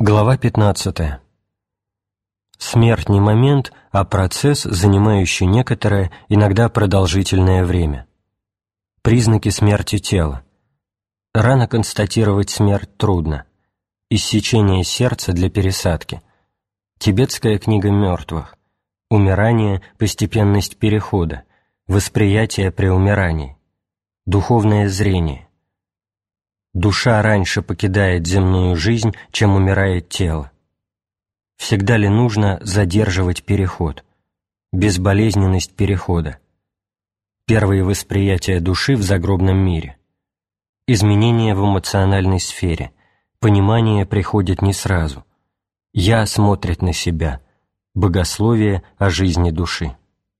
Глава 15. Смерть не момент, а процесс, занимающий некоторое, иногда продолжительное время. Признаки смерти тела. Рано констатировать смерть трудно. Иссечение сердца для пересадки. Тибетская книга мертвых. Умирание, постепенность перехода. Восприятие при умирании. Духовное зрение. Душа раньше покидает земную жизнь, чем умирает тело. Всегда ли нужно задерживать переход? Безболезненность перехода. Первые восприятия души в загробном мире. Изменения в эмоциональной сфере. Понимание приходит не сразу. «Я» смотрит на себя. Богословие о жизни души.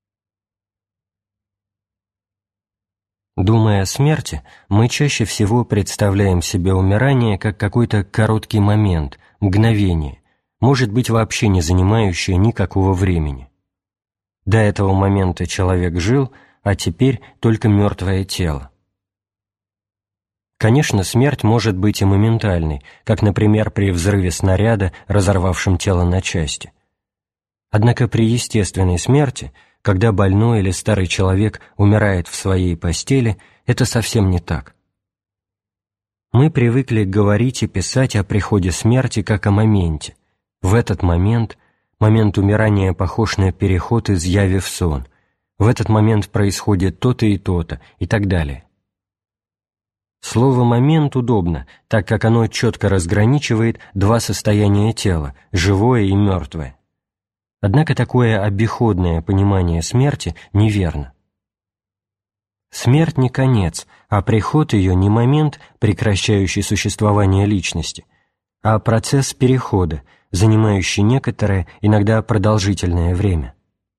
Думая о смерти, мы чаще всего представляем себе умирание как какой-то короткий момент, мгновение, может быть, вообще не занимающее никакого времени. До этого момента человек жил, а теперь только мертвое тело. Конечно, смерть может быть и моментальной, как, например, при взрыве снаряда, разорвавшем тело на части. Однако при естественной смерти, когда больной или старый человек умирает в своей постели, это совсем не так. Мы привыкли говорить и писать о приходе смерти как о моменте. В этот момент умирания похож на переход из яви в сон. В этот момент происходит то-то и так далее. Слово «момент» удобно, так как оно четко разграничивает два состояния тела – живое и мертвое. Однако такое обиходное понимание смерти неверно. Смерть не конец, а приход ее не момент, прекращающий существование личности, а процесс перехода, занимающий некоторое, иногда продолжительное время.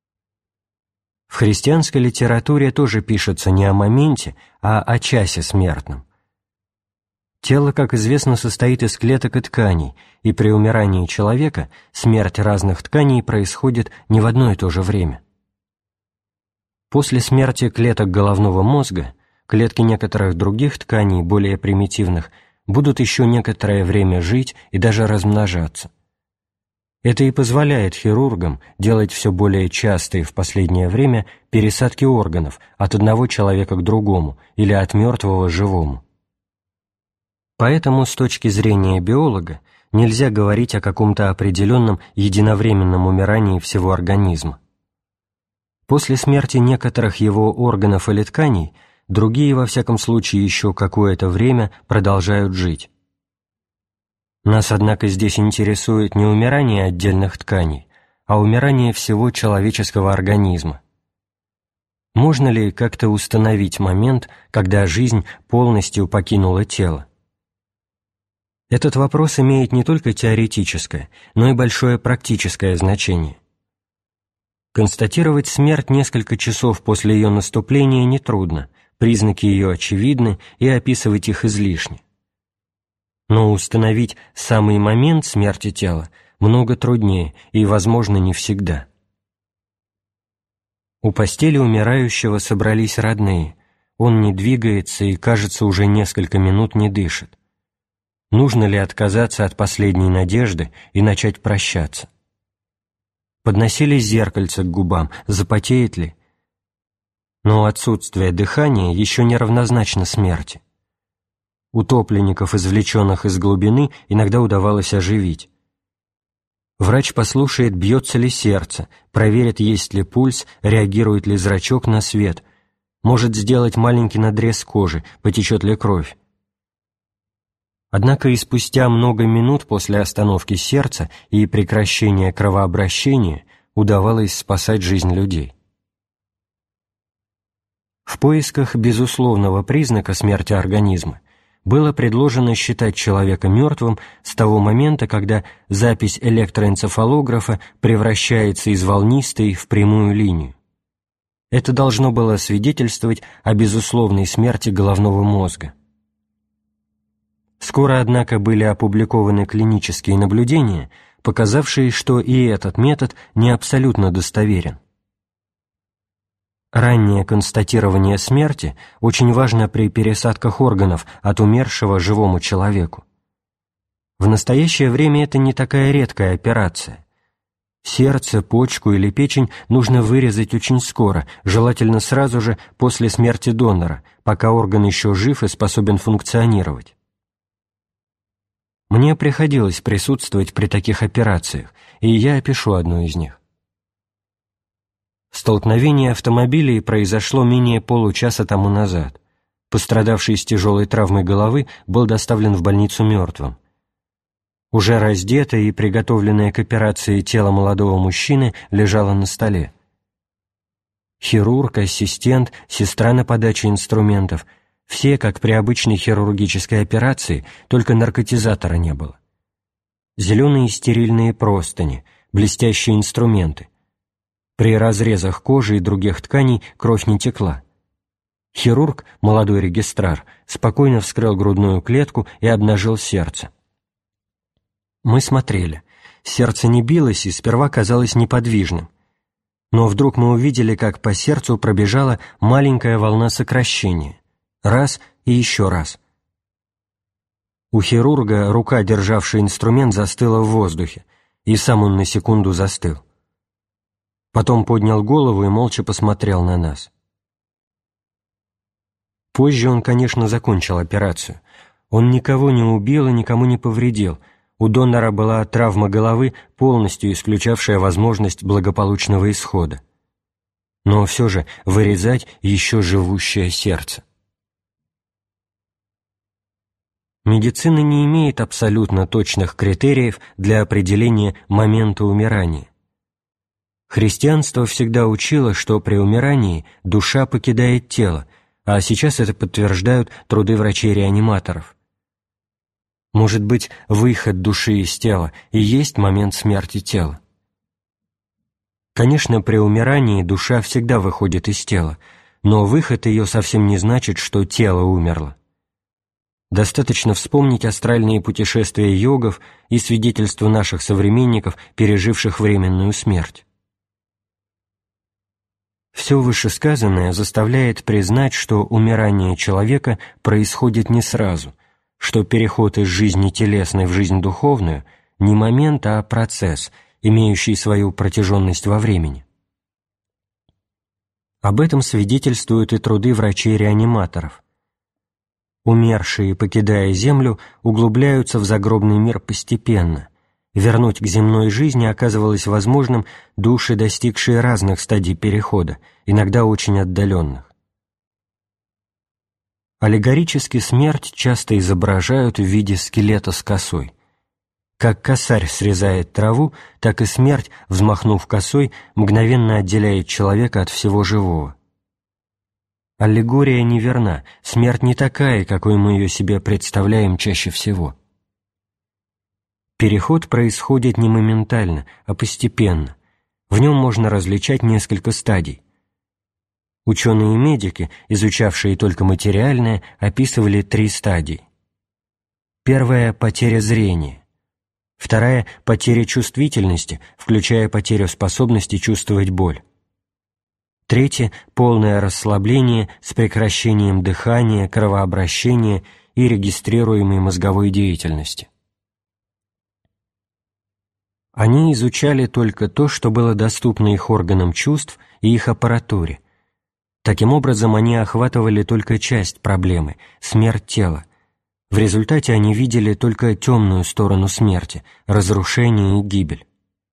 В христианской литературе тоже пишется не о моменте, а о часе смертном. Тело, как известно, состоит из клеток и тканей, и при умирании человека смерть разных тканей происходит не в одно и то же время. После смерти клеток головного мозга клетки некоторых других тканей, более примитивных, будут еще некоторое время жить и даже размножаться. Это и позволяет хирургам делать все более частые в последнее время пересадки органов от одного человека к другому или от мертвого к живому. Поэтому с точки зрения биолога нельзя говорить о каком-то определенном единовременном умирании всего организма. После смерти некоторых его органов или тканей другие, во всяком случае, еще какое-то время продолжают жить. Нас, однако, здесь интересует не умирание отдельных тканей, а умирание всего человеческого организма. Можно ли как-то установить момент, когда жизнь полностью покинула тело? Этот вопрос имеет не только теоретическое, но и большое практическое значение. Констатировать смерть несколько часов после ее наступления нетрудно, признаки ее очевидны и описывать их излишне. Но установить самый момент смерти тела много труднее и, возможно, не всегда. У постели умирающего собрались родные, он не двигается и, кажется, уже несколько минут не дышит. Нужно ли отказаться от последней надежды и начать прощаться? Подносили зеркальце к губам, запотеет ли? Но отсутствие дыхания еще не равнозначно смерти. Утопленников, извлеченных из глубины, иногда удавалось оживить. Врач послушает, бьется ли сердце, проверит, есть ли пульс, реагирует ли зрачок на свет, может сделать маленький надрез кожи, потечет ли кровь. Однако и спустя много минут после остановки сердца и прекращения кровообращения удавалось спасать жизнь людей. В поисках безусловного признака смерти организма было предложено считать человека мертвым с того момента, когда запись электроэнцефалографа превращается из волнистой в прямую линию. Это должно было свидетельствовать о безусловной смерти головного мозга. Скоро, однако, были опубликованы клинические наблюдения, показавшие, что и этот метод не абсолютно достоверен. Раннее констатирование смерти очень важно при пересадках органов от умершего живому человеку. В настоящее время это не такая редкая операция. Сердце, почку или печень нужно вырезать очень скоро, желательно сразу же после смерти донора, пока орган еще жив и способен функционировать. Мне приходилось присутствовать при таких операциях, и я опишу одну из них. Столкновение автомобилей произошло менее получаса тому назад. Пострадавший с тяжелой травмой головы был доставлен в больницу мертвым. Уже раздетое и приготовленное к операции тело молодого мужчины лежало на столе. Хирург, ассистент, сестра на подаче инструментов — все, как при обычной хирургической операции, только наркотизатора не было. Зеленые стерильные простыни, блестящие инструменты. При разрезах кожи и других тканей кровь не текла. Хирург, молодой регистрар, спокойно вскрыл грудную клетку и обнажил сердце. Мы смотрели. Сердце не билось и сперва казалось неподвижным. Но вдруг мы увидели, как по сердцу пробежала маленькая волна сокращения. Раз и еще раз. У хирурга рука, державшая инструмент, застыла в воздухе, и сам он на секунду застыл. Потом поднял голову и молча посмотрел на нас. Позже он, конечно, закончил операцию. Он никого не убил и никому не повредил. У донора была травма головы, полностью исключавшая возможность благополучного исхода. Но все же вырезать еще живущее сердце. Медицина не имеет абсолютно точных критериев для определения момента умирания. Христианство всегда учило, что при умирании душа покидает тело, а сейчас это подтверждают труды врачей-реаниматоров. Может быть, выход души из тела и есть момент смерти тела. Конечно, при умирании душа всегда выходит из тела, но выход ее совсем не значит, что тело умерло. Достаточно вспомнить астральные путешествия йогов и свидетельства наших современников, переживших временную смерть. Все вышесказанное заставляет признать, что умирание человека происходит не сразу, что переход из жизни телесной в жизнь духовную не момент, а процесс, имеющий свою протяженность во времени. Об этом свидетельствуют и труды врачей-реаниматоров. Умершие, покидая землю, углубляются в загробный мир постепенно. Вернуть к земной жизни оказывалось возможным души, достигшие разных стадий перехода, иногда очень отдаленных. Аллегорически смерть часто изображают в виде скелета с косой. Как косарь срезает траву, так и смерть, взмахнув косой, мгновенно отделяет человека от всего живого. Аллегория неверна, смерть не такая, какой мы ее себе представляем чаще всего. Переход происходит не моментально, а постепенно. В нем можно различать несколько стадий. Ученые-медики, изучавшие только материальное, описывали 3 стадии. Первая – потеря зрения. Вторая – потеря чувствительности, включая потерю способности чувствовать боль. Третье – полное расслабление с прекращением дыхания, кровообращения и регистрируемой мозговой деятельности. Они изучали только то, что было доступно их органам чувств и их аппаратуре. Таким образом, они охватывали только часть проблемы – смерть тела. В результате они видели только темную сторону смерти – разрушение и гибель.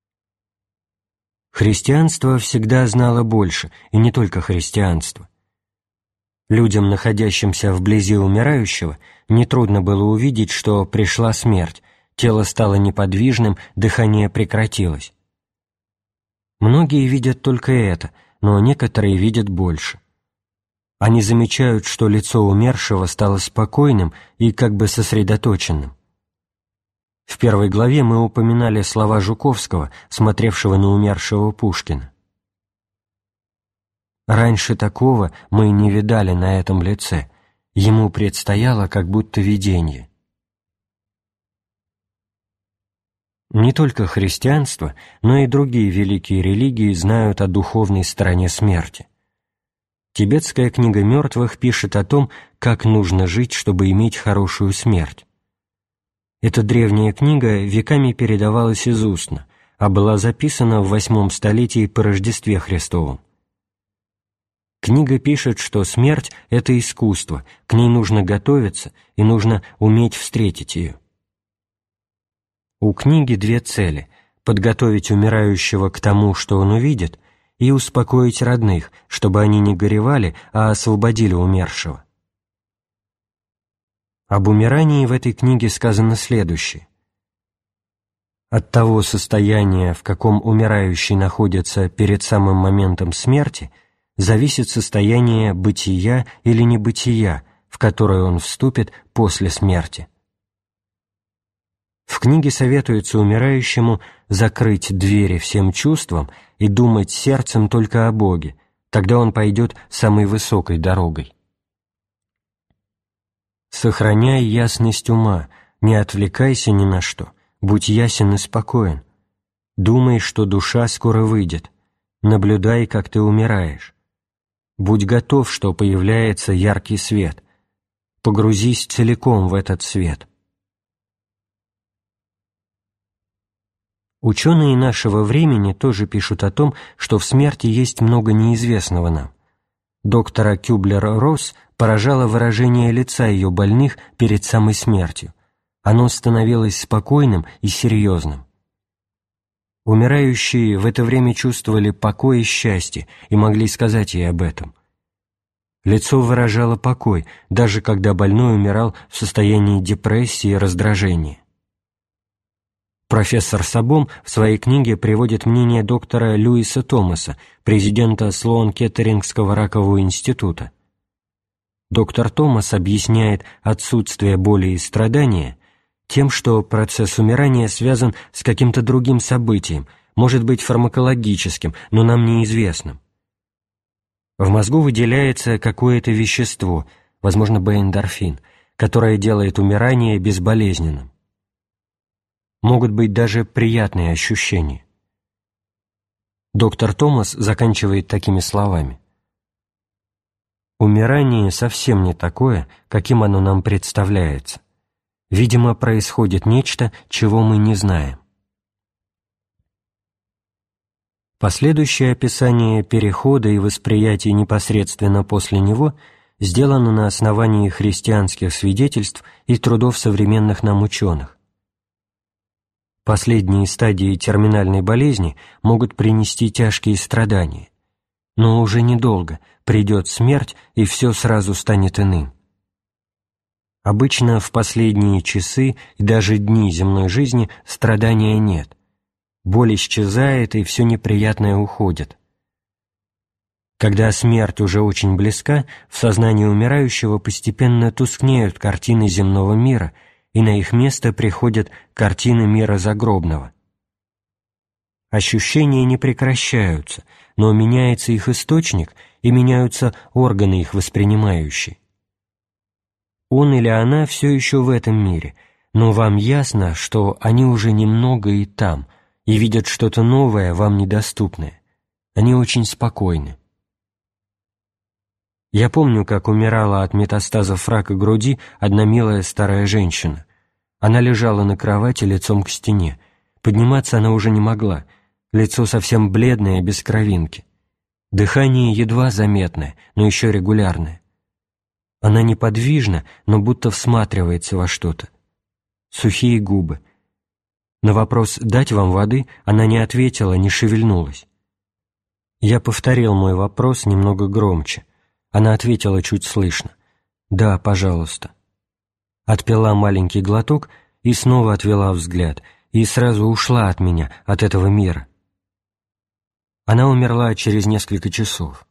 Христианство всегда знало больше, и не только христианство. Людям, находящимся вблизи умирающего, нетрудно было увидеть, что пришла смерть, тело стало неподвижным, дыхание прекратилось. Многие видят только это, но некоторые видят больше. Они замечают, что лицо умершего стало спокойным и как бы сосредоточенным. В 1 главе мы упоминали слова Жуковского, смотревшего на умершего Пушкина. «Раньше такого мы не видали на этом лице, ему предстояло как будто видение». Не только христианство, но и другие великие религии знают о духовной стороне смерти. Тибетская книга мертвых пишет о том, как нужно жить, чтобы иметь хорошую смерть. Эта древняя книга веками передавалась из устно, а была записана в 8 столетии по Рождестве Христовом. Книга пишет, что смерть – это искусство, к ней нужно готовиться и нужно уметь встретить ее. У книги две цели – подготовить умирающего к тому, что он увидит, и успокоить родных, чтобы они не горевали, а освободили умершего. Об умирании в этой книге сказано следующее. От того состояния, в каком умирающий находится перед самым моментом смерти, зависит состояние бытия или небытия, в которое он вступит после смерти. В книге советуется умирающему закрыть двери всем чувствам и думать сердцем только о Боге, тогда он пойдет самой высокой дорогой. Сохраняй ясность ума, не отвлекайся ни на что, будь ясен и спокоен. Думай, что душа скоро выйдет, наблюдай, как ты умираешь. Будь готов, что появляется яркий свет. Погрузись целиком в этот свет. Ученые нашего времени тоже пишут о том, что в смерти есть много неизвестного нам. Доктора Кюблер-Росс поражало выражение лица ее больных перед самой смертью. Оно становилось спокойным и серьезным. Умирающие в это время чувствовали покой и счастье и могли сказать ей об этом. Лицо выражало покой, даже когда больной умирал в состоянии депрессии и раздражения. Профессор Сабом в своей книге приводит мнение доктора Льюиса Томаса, президента Слоан-Кеттерингского ракового института. Доктор Томас объясняет отсутствие боли и страдания тем, что процесс умирания связан с каким-то другим событием, может быть фармакологическим, но нам неизвестным. В мозгу выделяется какое-то вещество, возможно, эндорфин, которое делает умирание безболезненным. Могут быть даже приятные ощущения. Доктор Томас заканчивает такими словами. Умирание совсем не такое, каким оно нам представляется. Видимо, происходит нечто, чего мы не знаем. Последующее описание перехода и восприятия непосредственно после него сделано на основании христианских свидетельств и трудов современных нам ученых. Последние стадии терминальной болезни могут принести тяжкие страдания, но уже недолго придет смерть, и все сразу станет иным. Обычно в последние часы и даже дни земной жизни страдания нет. Боль исчезает, и все неприятное уходит. Когда смерть уже очень близка, в сознании умирающего постепенно тускнеют картины земного мира, и на их место приходят картины мира загробного. Ощущения не прекращаются, но меняется их источник, и меняются органы их воспринимающие. Он или она все еще в этом мире, но вам ясно, что они уже немного и там, и видят что-то новое, вам недоступное. Они очень спокойны. Я помню, как умирала от метастазов рака груди одна милая старая женщина. Она лежала на кровати лицом к стене. Подниматься она уже не могла. Лицо совсем бледное, без кровинки. Дыхание едва заметное, но еще регулярное. Она неподвижна, но будто всматривается во что-то. Сухие губы. На вопрос «дать вам воды» она не ответила, не шевельнулась. Я повторил мой вопрос немного громче. Она ответила чуть слышно. «Да, пожалуйста». Отпила маленький глоток и снова отвела взгляд, и сразу ушла от меня, от этого мира. Она умерла через несколько часов.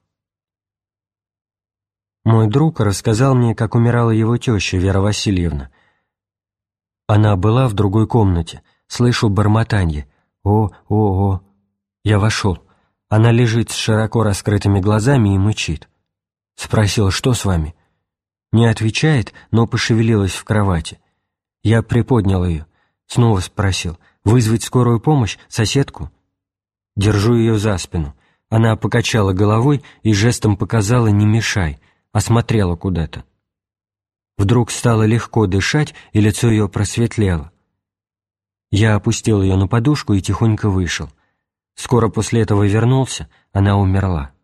Мой друг рассказал мне, как умирала его теща Вера Васильевна. Она была в другой комнате, слышу бормотанье. О. Я вошел. Она лежит с широко раскрытыми глазами и мычит. Спросил, что с вами? Не отвечает, но пошевелилась в кровати. Я приподнял ее. Снова спросил, вызвать скорую помощь, соседку? Держу ее за спину. Она покачала головой и жестом показала «не мешай», осмотрела куда-то. Вдруг стало легко дышать, и лицо ее просветлело. Я опустил ее на подушку и тихонько вышел. Скоро после этого вернулся, она умерла.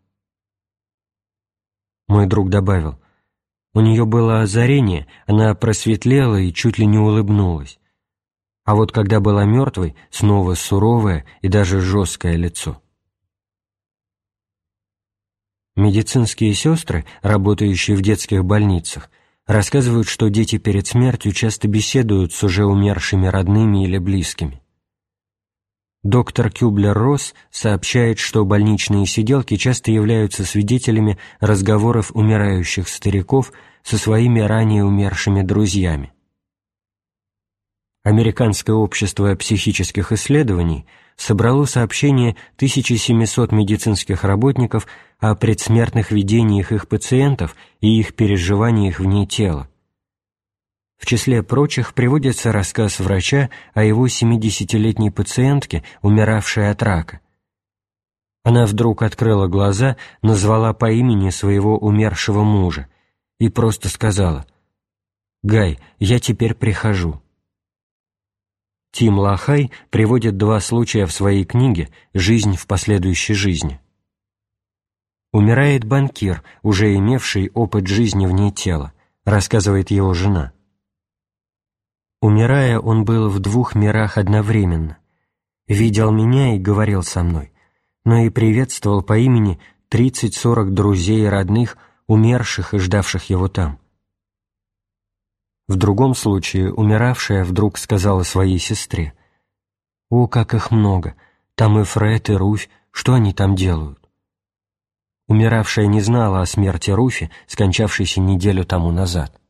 Мой друг добавил: у нее было озарение, она просветлела и чуть ли не улыбнулась. А вот когда была мертвой, снова суровое и даже жесткое лицо. Медицинские сестры, работающие в детских больницах, рассказывают, что дети перед смертью часто беседуют с уже умершими родными или близкими. Доктор Кюблер-Росс сообщает, что больничные сиделки часто являются свидетелями разговоров умирающих стариков со своими ранее умершими друзьями. Американское общество психических исследований собрало сообщения 1700 медицинских работников о предсмертных видениях их пациентов и их переживаниях вне тела. В числе прочих приводится рассказ врача о его 70-летней пациентке, умиравшей от рака. Она вдруг открыла глаза, назвала по имени своего умершего мужа и просто сказала: «Гай, я теперь прихожу». Тим Лахай приводит два случая в своей книге «Жизнь в последующей жизни». Умирает банкир, уже имевший опыт жизни вне тела, рассказывает его жена. Умирая, он был в двух мирах одновременно. Видел меня и говорил со мной, но и приветствовал по имени 30-40 друзей и родных, умерших и ждавших его там. В другом случае умиравшая вдруг сказала своей сестре: «О, как их много! Там и Фред, и Руфь, что они там делают?» Умиравшая не знала о смерти Руфи, скончавшейся неделю тому назад.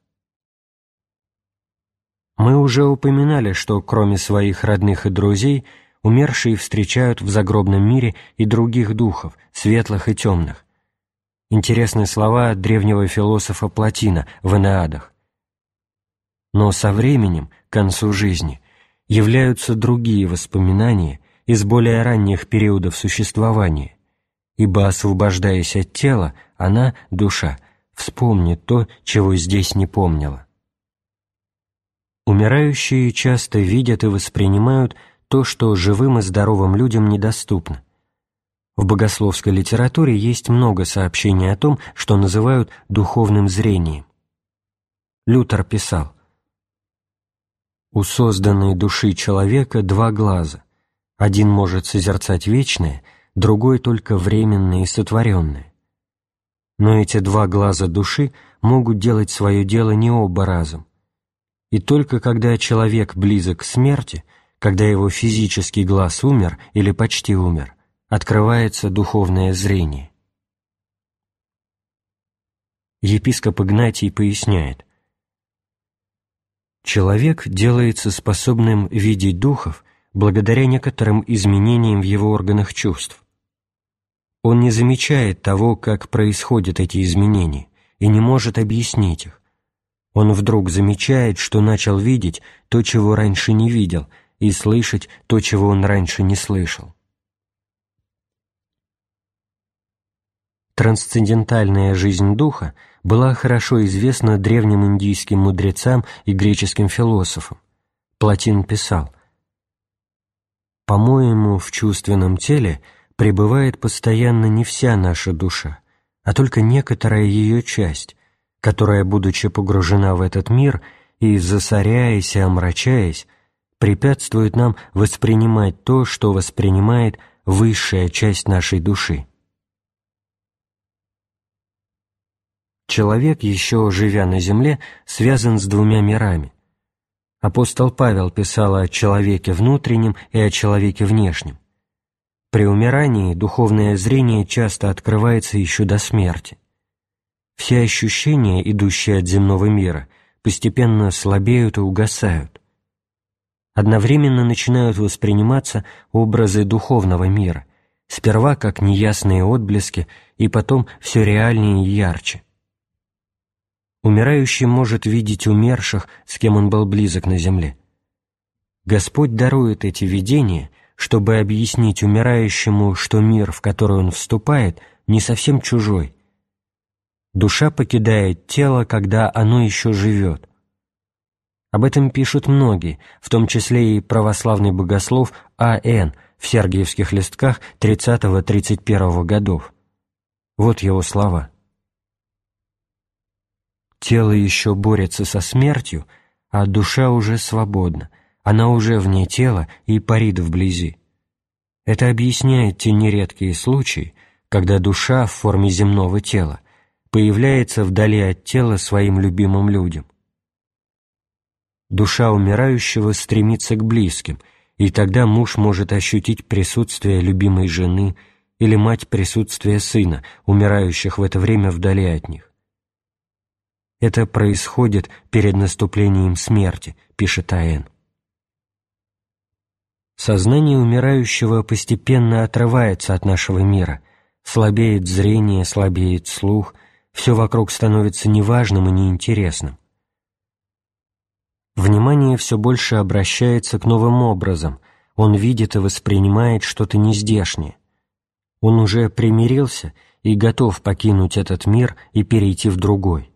Мы уже упоминали, что кроме своих родных и друзей, умершие встречают в загробном мире и других духов, светлых и темных. Интересны слова древнего философа Платина в «Энеадах». Но со временем, к концу жизни, являются другие воспоминания из более ранних периодов существования, ибо, освобождаясь от тела, она, душа, вспомнит то, чего здесь не помнила. Умирающие часто видят и воспринимают то, что живым и здоровым людям недоступно. В богословской литературе есть много сообщений о том, что называют духовным зрением. Лютер писал: «У созданной души человека два глаза. Один может созерцать вечное, другой только временное и сотворенное. Но эти два глаза души могут делать свое дело не оба разом. И только когда человек близок к смерти, когда его физический глаз умер или почти умер, открывается духовное зрение». Епископ Игнатий поясняет: «Человек делается способным видеть духов благодаря некоторым изменениям в его органах чувств. Он не замечает того, как происходят эти изменения, и не может объяснить их. Он вдруг замечает, что начал видеть то, чего раньше не видел, и слышать то, чего он раньше не слышал». Трансцендентальная жизнь духа была хорошо известна древним индийским мудрецам и греческим философам. Платин писал: «По-моему, в чувственном теле пребывает постоянно не вся наша душа, а только некоторая ее часть, которая, будучи погружена в этот мир и засоряясь и омрачаясь, препятствует нам воспринимать то, что воспринимает высшая часть нашей души». Человек, еще живя на земле, связан с двумя мирами. Апостол Павел писал о человеке внутреннем и о человеке внешнем. При умирании духовное зрение часто открывается еще до смерти. Все ощущения, идущие от земного мира, постепенно слабеют и угасают. Одновременно начинают восприниматься образы духовного мира, сперва как неясные отблески, и потом все реальнее и ярче. Умирающий может видеть умерших, с кем он был близок на земле. Господь дарует эти видения, чтобы объяснить умирающему, что мир, в который он вступает, не совсем чужой. Душа покидает тело, когда оно еще живет. Об этом пишут многие, в том числе и православный богослов А.Н. в Сергиевских листках 30-31 годов. Вот его слова. «Тело еще борется со смертью, а душа уже свободна, она уже вне тела и парит вблизи. Это объясняет те нередкие случаи, когда душа в форме земного тела появляется вдали от тела своим любимым людям. Душа умирающего стремится к близким, и тогда муж может ощутить присутствие любимой жены или мать присутствие сына, умирающих в это время вдали от них. Это происходит перед наступлением смерти, пишет А.Н. Сознание умирающего постепенно отрывается от нашего мира, слабеет зрение, слабеет слух, все вокруг становится неважным и неинтересным. Внимание все больше обращается к новым образам, он видит и воспринимает что-то нездешнее. Он уже примирился и готов покинуть этот мир и перейти в другой.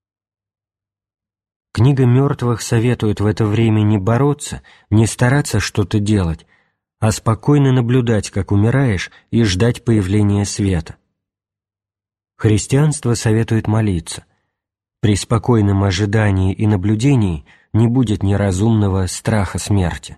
Книга мертвых советует в это время не бороться, не стараться что-то делать, а спокойно наблюдать, как умираешь, и ждать появления света. Христианство советует молиться. При спокойном ожидании и наблюдении не будет неразумного страха смерти.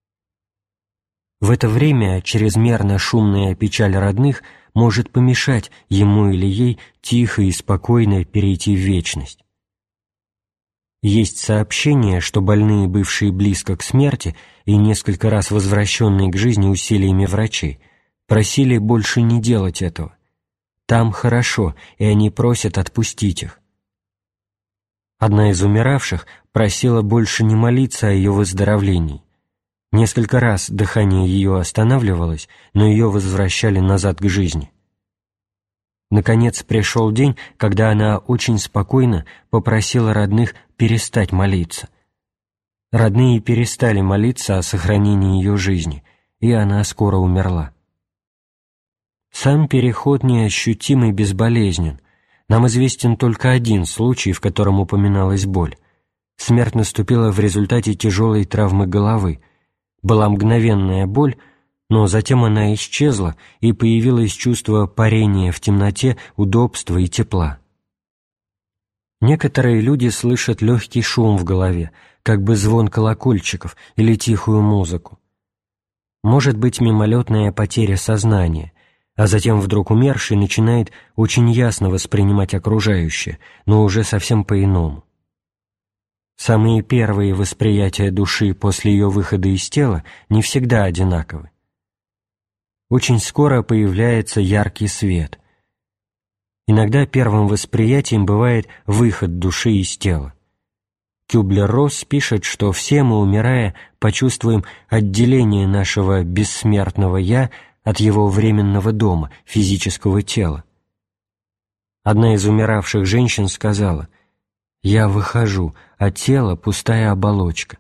В это время чрезмерно шумная печаль родных может помешать ему или ей тихо и спокойно перейти в вечность. Есть сообщение, что больные, бывшие близко к смерти и несколько раз возвращенные к жизни усилиями врачей, просили больше не делать этого. Там хорошо, и они просят отпустить их. Одна из умиравших просила больше не молиться о ее выздоровлении. Несколько раз дыхание ее останавливалось, но ее возвращали назад к жизни. Наконец пришел день, когда она очень спокойно попросила родных перестать молиться. Родные перестали молиться о сохранении ее жизни, и она скоро умерла. Сам переход неощутим и безболезнен. Нам известен только один случай, в котором упоминалась боль. Смерть наступила в результате тяжелой травмы головы. Была мгновенная боль, но затем она исчезла, и появилось чувство парения в темноте, удобства и тепла. Некоторые люди слышат легкий шум в голове, как бы звон колокольчиков или тихую музыку. Может быть мимолетная потеря сознания, а затем вдруг умерший начинает очень ясно воспринимать окружающее, но уже совсем по-иному. Самые первые восприятия души после ее выхода из тела не всегда одинаковы. Очень скоро появляется яркий свет. Иногда первым восприятием бывает выход души из тела. Кюблер-Росс пишет, что все мы, умирая, почувствуем отделение нашего бессмертного «я» от его временного дома, физического тела. Одна из умиравших женщин сказала: «Я выхожу, а тело — пустая оболочка».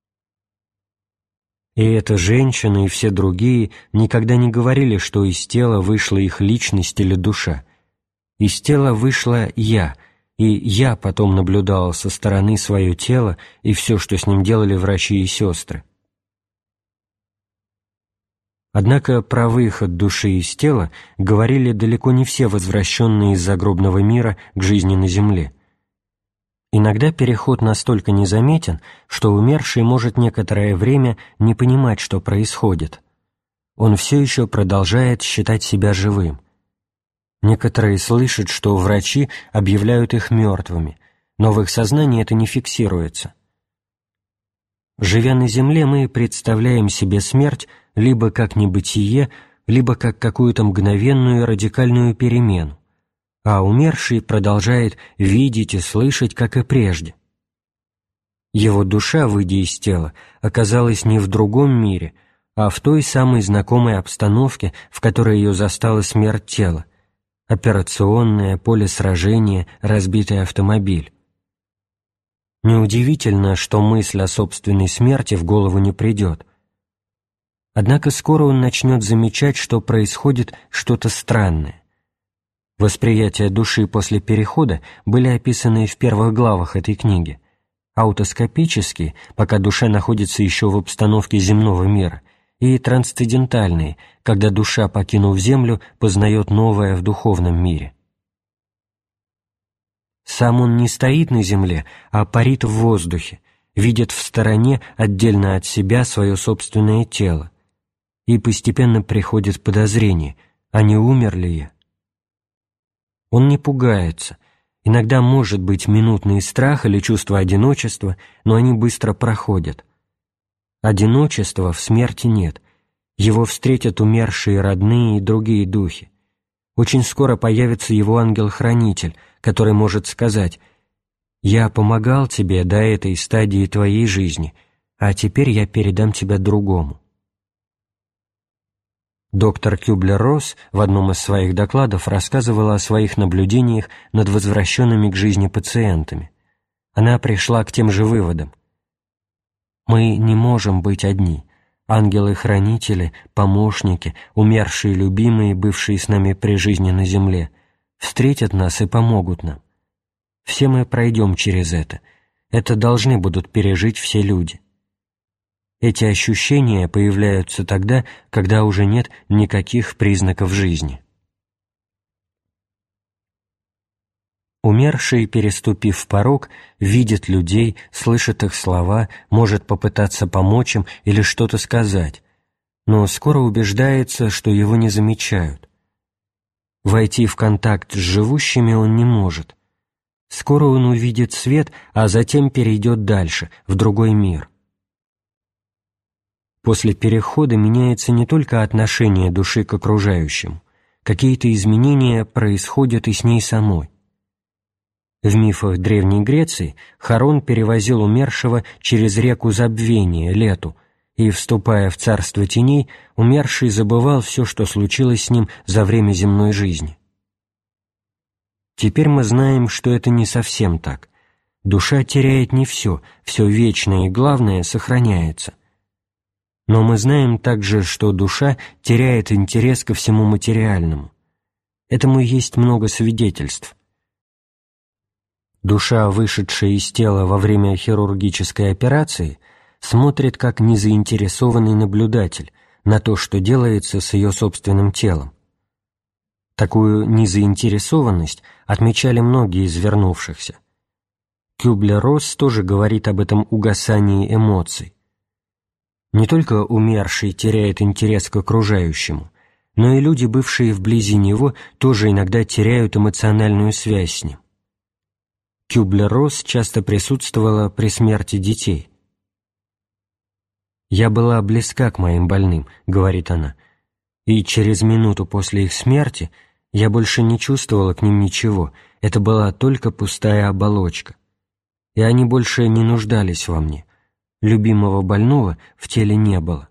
И эта женщина, и все другие никогда не говорили, что из тела вышла их личность или душа. Из тела вышла «я», и «я» потом наблюдал со стороны свое тело и все, что с ним делали врачи и сестры. Однако про выход души из тела говорили далеко не все возвращенные из загробного мира к жизни на земле. Иногда переход настолько незаметен, что умерший может некоторое время не понимать, что происходит. Он все еще продолжает считать себя живым. Некоторые слышат, что врачи объявляют их мертвыми, но в их сознании это не фиксируется. Живя на земле, мы представляем себе смерть либо как небытие, либо как какую-то мгновенную радикальную перемену, а умерший продолжает видеть и слышать, как и прежде. Его душа, выйдя из тела, оказалась не в другом мире, а в той самой знакомой обстановке, в которой ее застала смерть тела: операционное, поле сражения, разбитый автомобиль. Неудивительно, что мысль о собственной смерти в голову не придет. Однако скоро он начнет замечать, что происходит что-то странное. Восприятия души после перехода были описаны в первых главах этой книги. аутоскопические, пока душа находится еще в обстановке земного мира, и трансцендентальные, когда душа, покинув землю, познает новое в духовном мире. Сам он не стоит на земле, а парит в воздухе, видит в стороне, отдельно от себя, свое собственное тело, и постепенно приходит подозрение, а не умер ли я? Он не пугается. Иногда может быть минутный страх или чувство одиночества, но они быстро проходят. Одиночества в смерти нет. Его встретят умершие родные и другие духи. Очень скоро появится его ангел-хранитель, который может сказать: «Я помогал тебе до этой стадии твоей жизни, а теперь я передам тебя другому». Доктор Кюблер-Росс в одном из своих докладов рассказывала о своих наблюдениях над возвращенными к жизни пациентами. Она пришла к тем же выводам. «Мы не можем быть одни. Ангелы-хранители, помощники, умершие любимые, бывшие с нами при жизни на земле, встретят нас и помогут нам. Все мы пройдем через это. Это должны будут пережить все люди. Эти ощущения появляются тогда, когда уже нет никаких признаков жизни». Умерший, переступив порог, видит людей, слышит их слова, может попытаться помочь им или что-то сказать, но скоро убеждается, что его не замечают. Войти в контакт с живущими он не может. Скоро он увидит свет, а затем перейдет дальше, в другой мир. После перехода меняется не только отношение души к окружающим, какие-то изменения происходят и с ней самой. В мифах Древней Греции Харон перевозил умершего через реку забвения, Лету, и, вступая в царство теней, умерший забывал все, что случилось с ним за время земной жизни. Теперь мы знаем, что это не совсем так. Душа теряет не все, все вечное и главное сохраняется. Но мы знаем также, что душа теряет интерес ко всему материальному. Этому есть много свидетельств. Душа, вышедшая из тела во время хирургической операции, смотрит как незаинтересованный наблюдатель на то, что делается с ее собственным телом. Такую незаинтересованность отмечали многие из вернувшихся. Кюблер-Росс тоже говорит об этом угасании эмоций. Не только умерший теряет интерес к окружающему, но и люди, бывшие вблизи него, тоже иногда теряют эмоциональную связь с ним. Кюблер-Росс часто присутствовала при смерти детей. «Я была близка к моим больным», — говорит она, «и через минуту после их смерти я больше не чувствовала к ним ничего, это была только пустая оболочка. И они больше не нуждались во мне. Любимого больного в теле не было».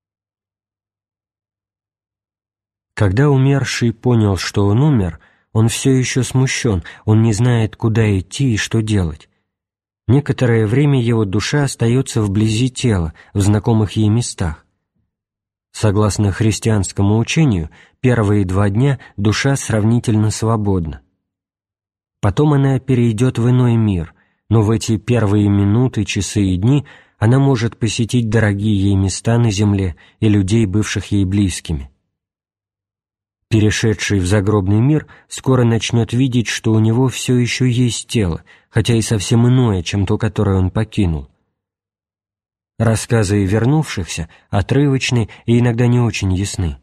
Когда умерший понял, что он умер, он все еще смущен, он не знает, куда идти и что делать. Некоторое время его душа остается вблизи тела, в знакомых ей местах. Согласно христианскому учению, первые 2 дня душа сравнительно свободна. Потом она перейдет в иной мир, но в эти первые минуты, часы и дни она может посетить дорогие ей места на земле и людей, бывших ей близкими. Перешедший в загробный мир скоро начнет видеть, что у него все еще есть тело, хотя и совсем иное, чем то, которое он покинул. Рассказы вернувшихся отрывочны и иногда не очень ясны.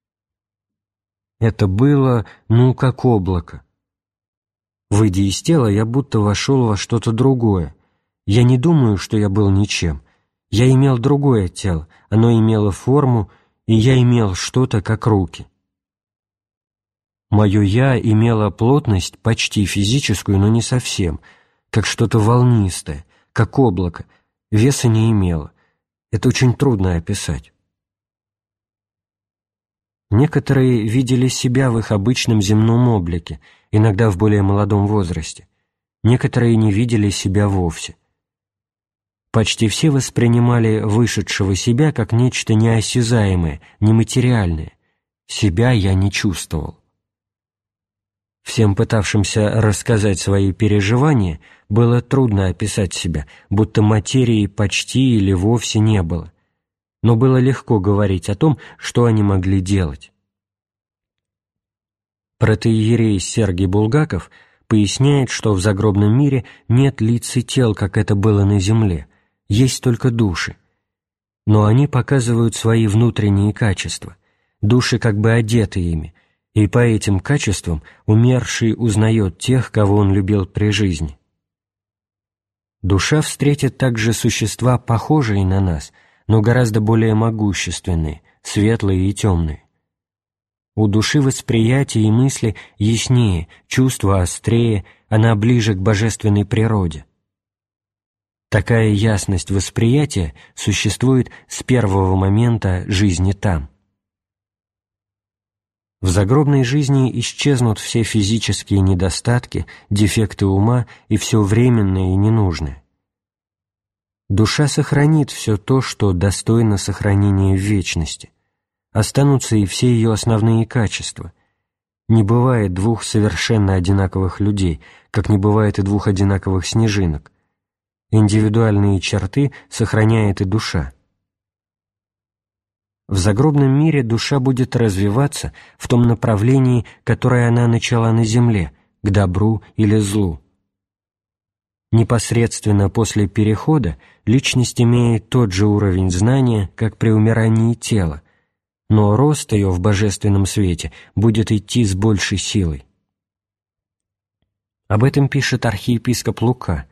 Это было, как облако. Выйдя из тела, я будто вошел во что-то другое. Я не думаю, что я был ничем. Я имел другое тело, оно имело форму, и я имел что-то, как руки. Мое «я» имело плотность почти физическую, но не совсем, как что-то волнистое, как облако, веса не имело. Это очень трудно описать. Некоторые видели себя в их обычном земном облике, иногда в более молодом возрасте. Некоторые не видели себя вовсе. Почти все воспринимали вышедшего себя как нечто неосязаемое, нематериальное. Себя я не чувствовал. Всем пытавшимся рассказать свои переживания было трудно описать себя, будто материи почти или вовсе не было, но было легко говорить о том, что они могли делать. Протоиерей Сергий Булгаков поясняет, что в загробном мире нет лиц и тел, как это было на земле, есть только души. Но они показывают свои внутренние качества, души как бы одеты ими, и по этим качествам умерший узнает тех, кого он любил при жизни. Душа встретит также существа, похожие на нас, но гораздо более могущественные, светлые и темные. У души восприятие и мысли яснее, чувства острее, она ближе к божественной природе. Такая ясность восприятия существует с первого момента жизни там. В загробной жизни исчезнут все физические недостатки, дефекты ума и все временное и ненужное. Душа сохранит все то, что достойно сохранения в вечности. Останутся и все ее основные качества. Не бывает двух совершенно одинаковых людей, как не бывает и двух одинаковых снежинок. Индивидуальные черты сохраняет и душа. В загробном мире душа будет развиваться в том направлении, которое она начала на земле, к добру или злу. Непосредственно после перехода личность имеет тот же уровень знания, как при умирании тела, но рост ее в божественном свете будет идти с большей силой. Об этом пишет архиепископ Лука.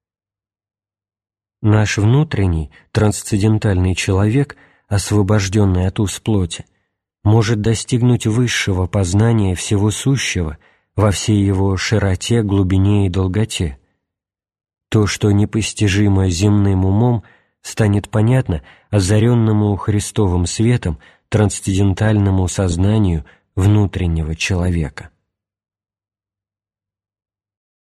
Наш внутренний, трансцендентальный человек, освобожденный от уз плоти, может достигнуть высшего познания всего сущего во всей его широте, глубине и долготе. То, что непостижимо земным умом, станет понятно озаренному Христовым светом трансцендентальному сознанию внутреннего человека.